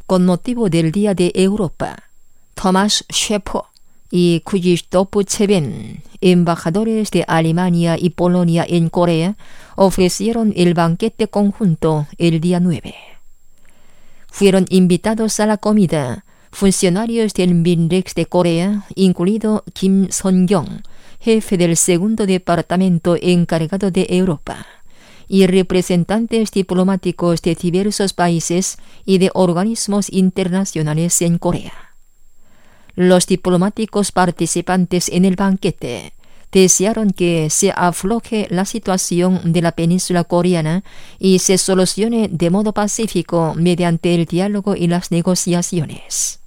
con motivo del Día de Europa. Thomas Schäfer y Krzysztof Cheben, embajadores de Alemania y Polonia en Corea, ofrecieron el banquete conjunto el día 9. Fueron invitados a la comida funcionarios del MINREX de Corea, incluido Kim Son-gyong, jefe del segundo departamento encargado de Europa, y representantes diplomáticos de diversos países y de organismos internacionales en Corea. Los diplomáticos participantes en el banquete desearon que se afloje la situación de la península coreana y se solucione de modo pacífico mediante el diálogo y las negociaciones.